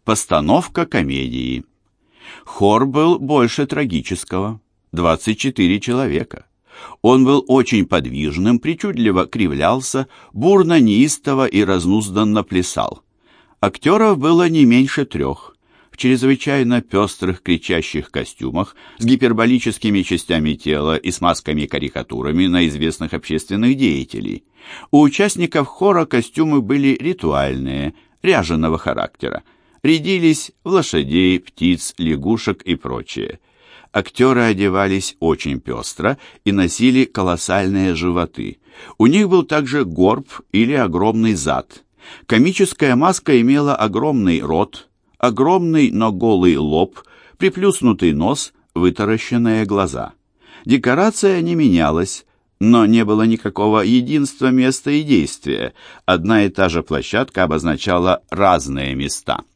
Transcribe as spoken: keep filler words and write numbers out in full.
Постановка комедии. Хор был больше трагического. двадцать четыре человека. Он был очень подвижным, причудливо кривлялся, бурно неистово и разнузданно плясал. Актеров было не меньше трех. В чрезвычайно пестрых кричащих костюмах, с гиперболическими частями тела и с масками-карикатурами на известных общественных деятелей. У участников хора костюмы были ритуальные, ряженого характера. Рядились в лошадей, птиц, лягушек и прочее. Актеры одевались очень пестро и носили колоссальные животы. У них был также горб или огромный зад. Комическая маска имела огромный рот, огромный, но голый лоб, приплюснутый нос, вытаращенные глаза. Декорация не менялась, но не было никакого единства места и действия. Одна и та же площадка обозначала разные места.